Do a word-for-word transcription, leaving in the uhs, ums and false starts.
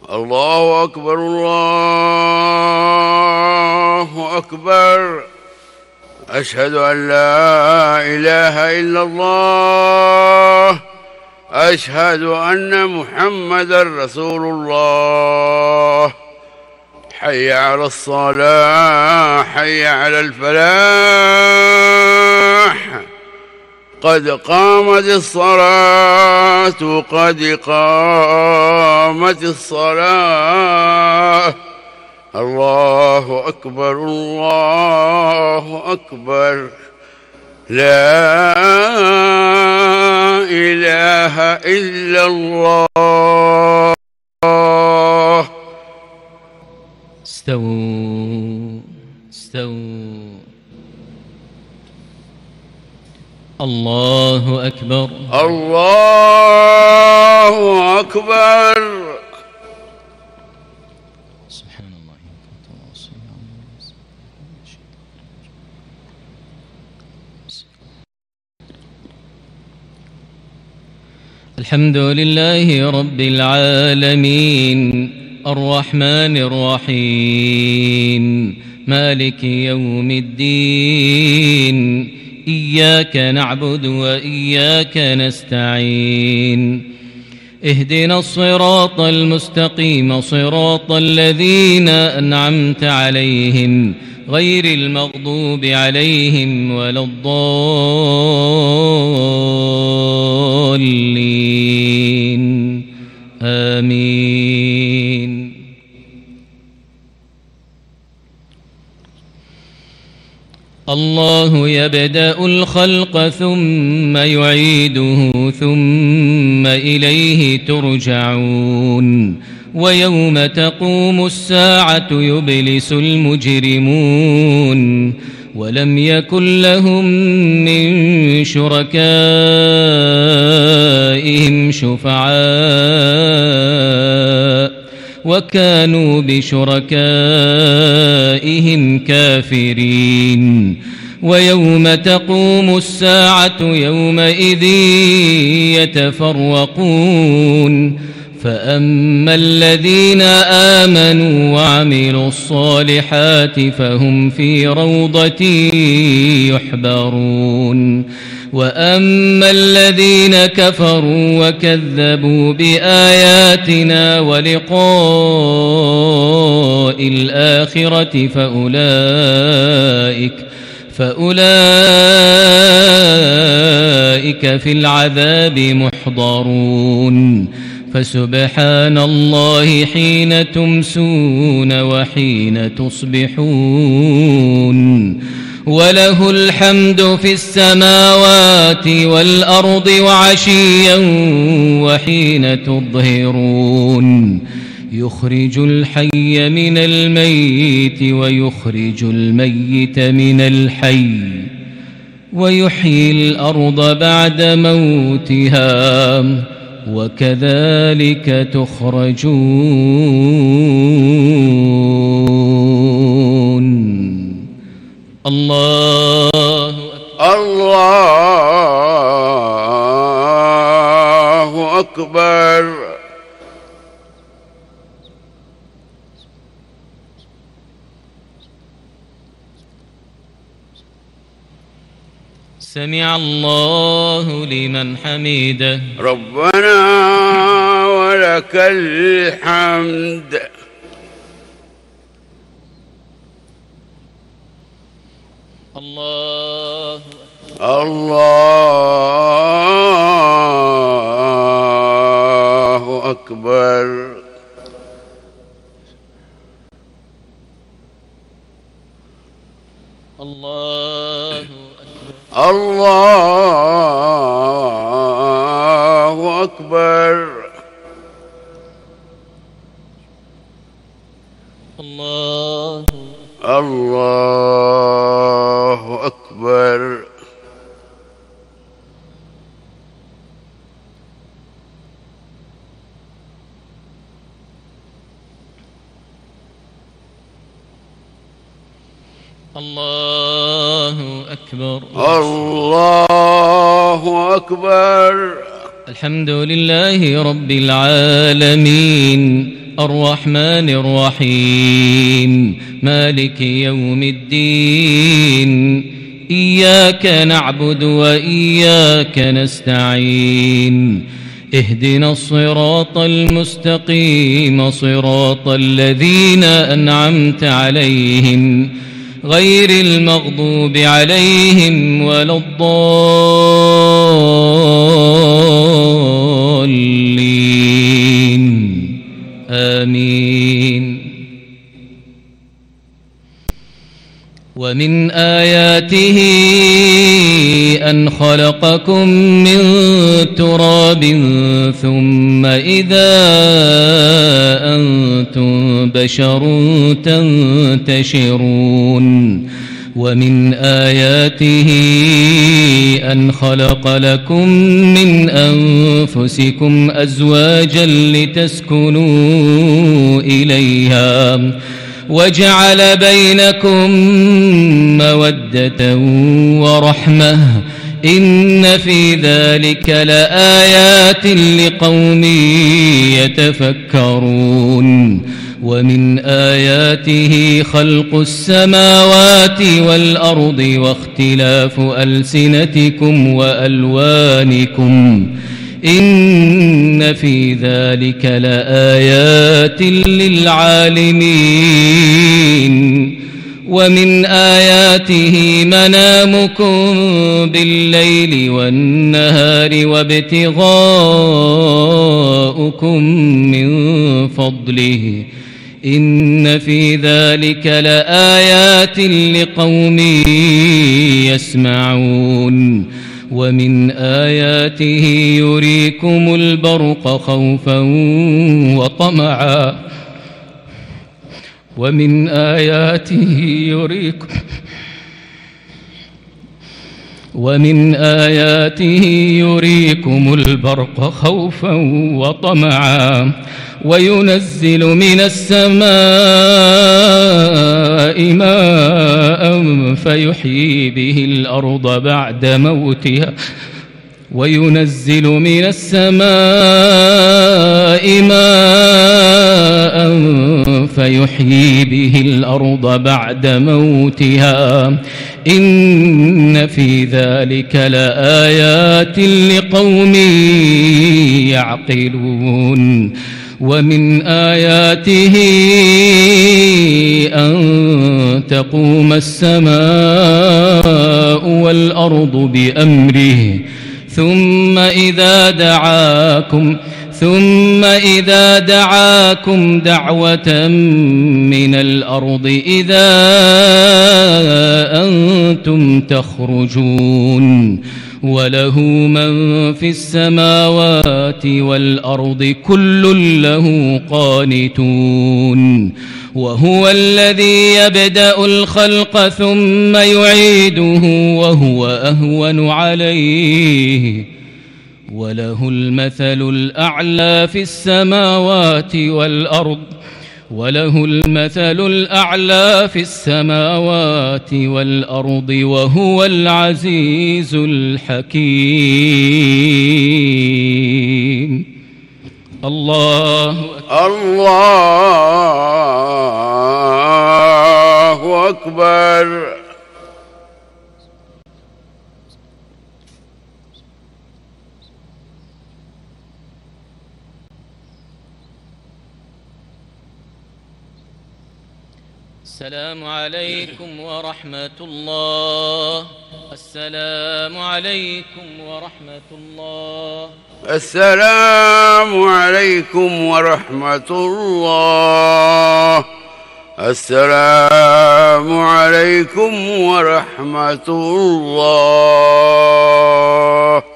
الله أكبر الله أكبر. أشهد أن لا إله إلا الله. أشهد أن محمدا رسول الله. حي على الصلاة، حي على الفلاح. قد قامت الصلاة، قد قامت الصلاة. الله أكبر الله أكبر. لا إله إلا الله. استووا استووا. الله أكبر الله أكبر. سبحان الله. الحمد لله رب العالمين، الرحمن الرحيم، مالك يوم الدين. إياك نعبد وإياك نستعين. اهدنا الصراط المستقيم، صراط الذين أنعمت عليهم غير المغضوب عليهم ولا الضالين. آمين. الله يبدأ الخلق ثم يعيده ثم إليه ترجعون. ويوم تقوم الساعة يبلس المجرمون ولم يكن لهم من شركائهم شفعاء وكانوا بشركائهم كافرين. ويوم تقوم الساعة يومئذ يتفرقون. فأما الذين آمنوا وعملوا الصالحات فهم في روضة يحبرون. وأما الذين كفروا وكذبوا بآياتنا ولقاء الآخرة فأولئك فأولئك في العذاب محضرون. فسبحان الله حين تمسون وحين تصبحون. وله الحمد في السماوات والأرض وعشيا وحين تظهرون. يخرج الحي من الميت ويخرج الميت من الحي ويحيي الأرض بعد موتها وكذلك تخرجون. الله الله أكبر. سمع الله لمن حمده. ربنا ولك الحمد. الله الله أكبر. الله الله أكبر. الله الله أكبر. الله أكبر. الله أكبر. الحمد لله رب العالمين، الرحمن الرحيم مالك يوم الدين إياك نعبد وإياك نستعين اهدنا الصراط المستقيم صراط الذين أنعمت عليهم غير المغضوب عليهم ولا الضالين آمين. ومن آياته أن خلقكم من تراب ثم إذا أنتم بشر تنتشرون ومن آياته أن خلق لكم من أنفسكم أزواجا لتسكنوا إليها وجعل بينكم مودة ورحمة إن في ذلك لآيات لقوم يتفكرون. ومن آياته خلق السماوات والأرض واختلاف ألسنتكم وألوانكم إن في ذلك لآيات للعالمين. ومن آياته منامكم بالليل والنهار وابتغاؤكم من فضله إن في ذلك لآيات لقوم يسمعون. ومن آياته يريكم البرق خوفا وطمعا ومن آياته يريكم ومن آياته يريكم البرق خوفا وطمعا وينزل من السماء ماء فيحيي به الأرض بعد موتها وينزل من السماء ماء فيحيي به الأرض بعد موتها إن في ذلك لآيات لقوم يعقلون. ومن آياته أن تقوم السماء والأرض بأمره ثم إذا دعاكم ثم إذا دعاكم دعوة من الأرض إذا أنتم تخرجون. وله من في السماوات والأرض كل له قانتون. وهو الذي يبدأ الخلق ثم يعيده وهو أهون عليه وله المثل الأعلى في السماوات والأرض وله المثل الأعلى في السماوات والأرض وهو العزيز الحكيم. الله الله أكبر. السلام عليكم ورحمة الله. السلام عليكم ورحمة الله. السلام عليكم ورحمة الله. السلام عليكم ورحمة الله.